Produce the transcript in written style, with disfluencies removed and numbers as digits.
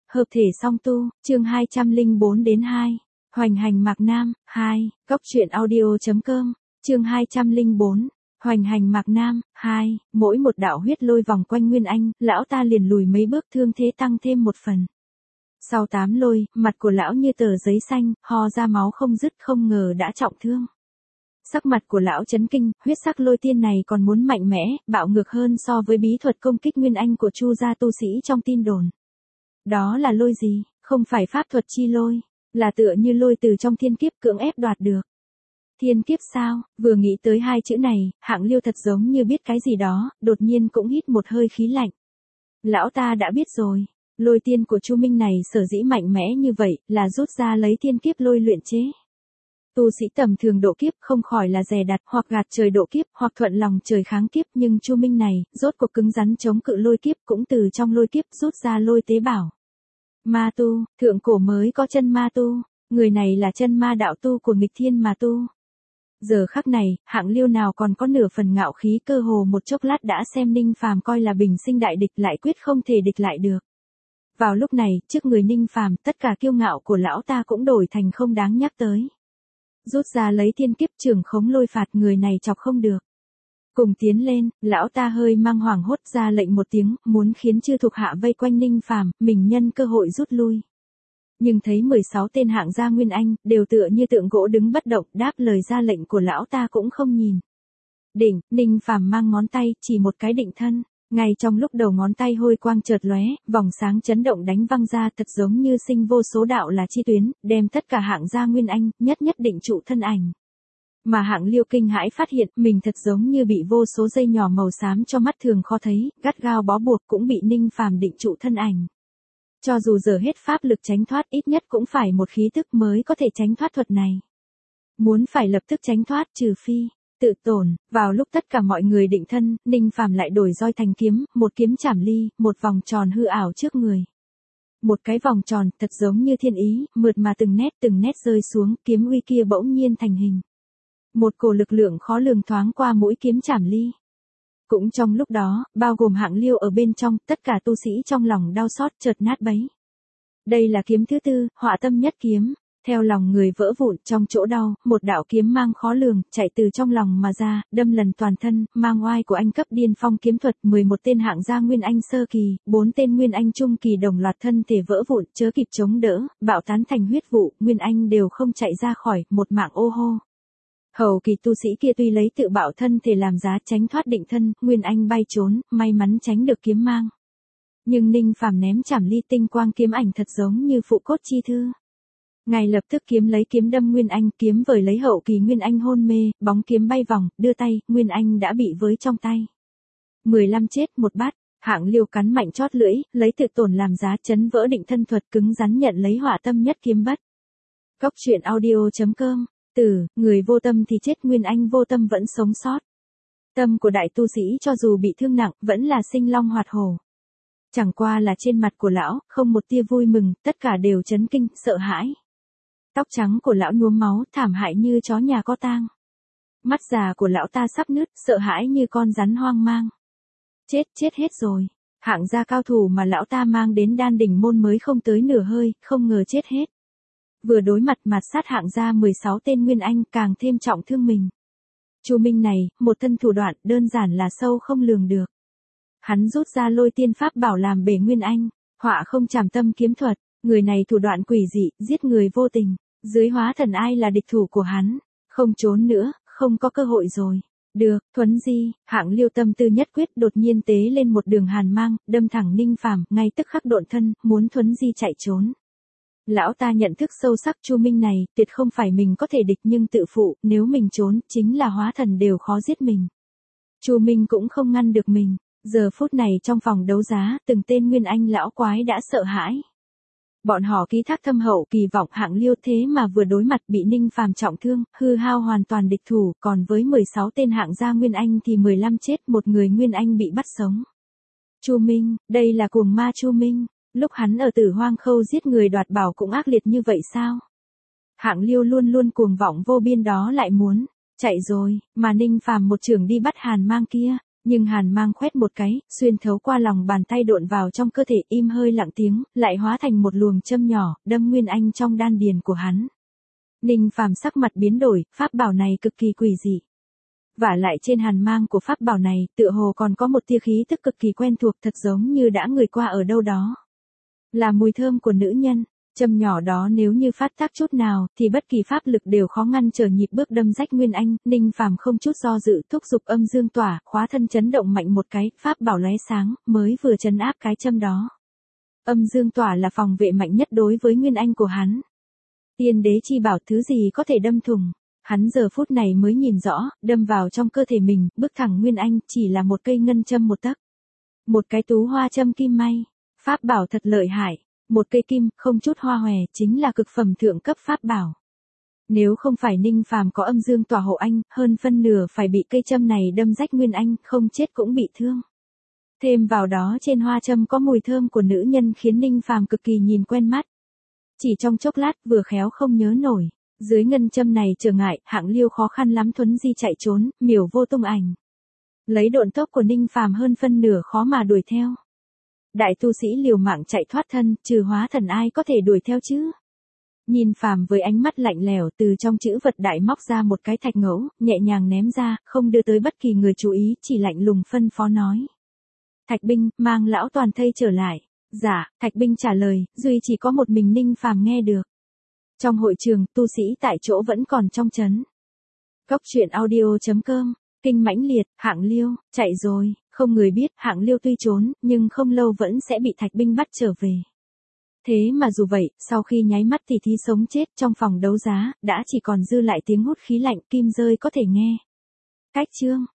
Hợp thể song tu, chương 204 đến 2. Hoành hành Mạc Nam, 2, Cốc truyện audio.com, chương 204. Hoành hành Mạc Nam, 2, mỗi một đạo huyết lôi vòng quanh Nguyên Anh, lão ta liền lùi mấy bước thương thế tăng thêm một phần. Sau 8 lôi, mặt của lão như tờ giấy xanh, ho ra máu không dứt, không ngờ đã trọng thương. Sắc mặt của lão chấn kinh, huyết sắc lôi tiên này còn muốn mạnh mẽ, bạo ngược hơn so với bí thuật công kích Nguyên Anh của Chu gia tu sĩ trong tin đồn. Đó là lôi gì? Không phải pháp thuật chi lôi, là tựa như lôi từ trong thiên kiếp cưỡng ép đoạt được. Thiên kiếp sao? Vừa nghĩ tới hai chữ này, Hạng Liêu thật giống như biết cái gì đó, đột nhiên cũng hít một hơi khí lạnh. Lão ta đã biết rồi, lôi tiên của Chu Minh này sở dĩ mạnh mẽ như vậy, là rút ra lấy thiên kiếp lôi luyện chế. Tu sĩ tầm thường độ kiếp không khỏi là dè đặt hoặc gạt trời độ kiếp hoặc thuận lòng trời kháng kiếp, nhưng Chu Minh này, rốt cuộc cứng rắn chống cự lôi kiếp, cũng từ trong lôi kiếp rút ra lôi tế bảo. Ma tu, thượng cổ mới có chân ma tu, người này là chân ma đạo tu của nghịch thiên mà tu. Giờ khắc này, Hạng Liêu nào còn có nửa phần ngạo khí, cơ hồ một chốc lát đã xem Ninh Phàm coi là bình sinh đại địch, lại quyết không thể địch lại được. Vào lúc này, trước người Ninh Phàm, tất cả kiêu ngạo của lão ta cũng đổi thành không đáng nhắc tới. Rút ra lấy thiên kiếp trường khống lôi phạt, người này chọc không được. Cùng tiến lên, lão ta hơi mang hoảng hốt ra lệnh một tiếng, muốn khiến chư thuộc hạ vây quanh Ninh Phàm, mình nhân cơ hội rút lui. Nhưng thấy 16 tên hạng gia Nguyên Anh, đều tựa như tượng gỗ đứng bất động, đáp lời ra lệnh của lão ta cũng không nhìn. Định, Ninh Phàm mang ngón tay, chỉ một cái định thân. Ngay trong lúc đầu ngón tay hôi quang chợt lóe, vòng sáng chấn động đánh văng ra, thật giống như sinh vô số đạo là chi tuyến, đem tất cả hạng gia Nguyên Anh, nhất định trụ thân ảnh. Mà Hạng Liêu kinh hãi phát hiện, mình thật giống như bị vô số dây nhỏ màu xám cho mắt thường khó thấy, gắt gao bó buộc, cũng bị Ninh Phàm định trụ thân ảnh. Cho dù giờ hết pháp lực tránh thoát, ít nhất cũng phải một khí tức mới có thể tránh thoát thuật này. Muốn phải lập tức tránh thoát, trừ phi tự tổn. Vào lúc tất cả mọi người định thân, Ninh Phàm lại đổi roi thành kiếm, một kiếm chảm ly, một vòng tròn hư ảo trước người. Một cái vòng tròn, thật giống như thiên ý, mượt mà từng nét rơi xuống, kiếm uy kia bỗng nhiên thành hình. Một cổ lực lượng khó lường thoáng qua mũi kiếm chảm ly. Cũng trong lúc đó, bao gồm Hạng Liêu ở bên trong, tất cả tu sĩ trong lòng đau xót chợt nát bấy. Đây là kiếm thứ tư, Họa Tâm Nhất Kiếm. Theo lòng người vỡ vụn, trong chỗ đau, một đạo kiếm mang khó lường, chạy từ trong lòng mà ra, đâm lần toàn thân, mang oai của anh cấp điên phong kiếm thuật, 11 tên hạng gia Nguyên Anh sơ kỳ, 4 tên Nguyên Anh trung kỳ đồng loạt thân thể vỡ vụn, chớ kịp chống đỡ, bạo tán thành huyết vụ, Nguyên Anh đều không chạy ra khỏi, một mạng ô hô. Hầu kỳ tu sĩ kia tuy lấy tự bạo thân thể làm giá tránh thoát định thân, Nguyên Anh bay trốn, may mắn tránh được kiếm mang. Nhưng Ninh Phàm ném chảm ly, tinh quang kiếm ảnh thật giống như phụ cốt chi thư. Ngay lập tức kiếm lấy kiếm đâm Nguyên Anh, kiếm vời lấy hậu kỳ Nguyên Anh hôn mê, bóng kiếm bay vòng, đưa tay, Nguyên Anh đã bị với trong tay. 15 chết một bát, Hạng Liêu cắn mạnh chót lưỡi, lấy tự tổn làm giá chấn vỡ định thân thuật, cứng rắn nhận lấy Họa Tâm Nhất Kiếm bất. Cốc truyện audio.com, người vô tâm thì chết, Nguyên Anh vô tâm vẫn sống sót. Tâm của đại tu sĩ cho dù bị thương nặng, vẫn là sinh long hoạt hổ. Chẳng qua là trên mặt của lão, không một tia vui mừng, tất cả đều chấn kinh, sợ hãi. Tóc trắng của lão nhuốm máu, thảm hại như chó nhà có tang. Mắt già của lão ta sắp nứt, sợ hãi như con rắn hoang mang. Chết hết rồi. Hạng gia cao thủ mà lão ta mang đến Đan Đỉnh môn mới không tới nửa hơi, không ngờ chết hết. Vừa đối mặt sát hạng gia 16 tên Nguyên Anh, càng thêm trọng thương mình. Chu Minh này, một thân thủ đoạn, đơn giản là sâu không lường được. Hắn rút ra lôi tiên pháp bảo làm bể Nguyên Anh, họa không chảm tâm kiếm thuật, người này thủ đoạn quỷ dị, giết người vô tình, dưới hóa thần ai là địch thủ của hắn, không trốn nữa, không có cơ hội rồi. Được, Thuấn Di, Hạng Liêu tâm tư nhất quyết, đột nhiên tế lên một đường hàn mang, đâm thẳng Ninh Phàm, ngay tức khắc độn thân, muốn Thuấn Di chạy trốn. Lão ta nhận thức sâu sắc Chu Minh này, tuyệt không phải mình có thể địch, nhưng tự phụ, nếu mình trốn, chính là hóa thần đều khó giết mình. Chu Minh cũng không ngăn được mình. Giờ phút này trong phòng đấu giá, từng tên Nguyên Anh lão quái đã sợ hãi. Bọn họ ký thác thâm hậu kỳ vọng Hạng Liêu, thế mà vừa đối mặt bị Ninh Phàm trọng thương, hư hao hoàn toàn địch thủ, còn với 16 tên hạng gia Nguyên Anh thì 15 chết, một người Nguyên Anh bị bắt sống. Chu Minh, đây là cuồng ma Chu Minh, lúc hắn ở Tử Hoang Khâu giết người đoạt bảo cũng ác liệt như vậy sao? Hạng Liêu luôn cuồng vọng vô biên đó lại muốn chạy rồi, mà Ninh Phàm một chưởng đi bắt hàn mang kia. Nhưng hàn mang khoét một cái, xuyên thấu qua lòng bàn tay độn vào trong cơ thể, im hơi lặng tiếng, lại hóa thành một luồng châm nhỏ, đâm Nguyên Anh trong đan điền của hắn. Ninh Phàm sắc mặt biến đổi, pháp bảo này cực kỳ quỷ dị. Vả lại trên hàn mang của pháp bảo này, tựa hồ còn có một tia khí tức cực kỳ quen thuộc, thật giống như đã ngửi qua ở đâu đó. Là mùi thơm của nữ nhân. Châm nhỏ đó nếu như phát tác chút nào, thì bất kỳ pháp lực đều khó ngăn trở nhịp bước đâm rách Nguyên Anh. Ninh Phàm không chút do dự thúc giục âm dương tỏa, khóa thân chấn động mạnh một cái, pháp bảo lóe sáng, mới vừa trấn áp cái châm đó. Âm dương tỏa là phòng vệ mạnh nhất đối với Nguyên Anh của hắn. Tiên đế chi bảo thứ gì có thể đâm thủng. Hắn giờ phút này mới nhìn rõ, đâm vào trong cơ thể mình, bước thẳng Nguyên Anh, chỉ là một cây ngân châm một tấc. Một cái tú hoa châm kim may. Pháp bảo thật lợi hại. Một cây kim, không chút hoa hòe, chính là cực phẩm thượng cấp pháp bảo. Nếu không phải Ninh Phàm có âm dương tỏa hộ anh, hơn phân nửa phải bị cây châm này đâm rách Nguyên Anh, không chết cũng bị thương. Thêm vào đó trên hoa châm có mùi thơm của nữ nhân khiến Ninh Phàm cực kỳ nhìn quen mắt. Chỉ trong chốc lát vừa khéo không nhớ nổi. Dưới ngân châm này trở ngại, Hạng Liêu khó khăn lắm thuấn di chạy trốn, miểu vô tung ảnh. Lấy độn tốc của Ninh Phàm hơn phân nửa khó mà đuổi theo. Đại tu sĩ liều mạng chạy thoát thân, trừ hóa thần ai có thể đuổi theo chứ? Nhìn Phàm với ánh mắt lạnh lẽo, từ trong chữ vật đại móc ra một cái thạch ngẫu, nhẹ nhàng ném ra, không đưa tới bất kỳ người chú ý, chỉ lạnh lùng phân phó nói. Thạch binh, mang lão toàn thây trở lại. Dạ, Thạch binh trả lời, duy chỉ có một mình Ninh Phàm nghe được. Trong hội trường, tu sĩ tại chỗ vẫn còn trong trấn. Cốc truyện audio.com, kinh mãnh liệt, Hạng Liêu, chạy rồi, không người biết, Hạng Liêu tuy trốn, nhưng không lâu vẫn sẽ bị Thạch binh bắt trở về. Thế mà dù vậy, sau khi nháy mắt thì thí sống chết trong phòng đấu giá, đã chỉ còn dư lại tiếng hút khí lạnh kim rơi có thể nghe. Cách chương.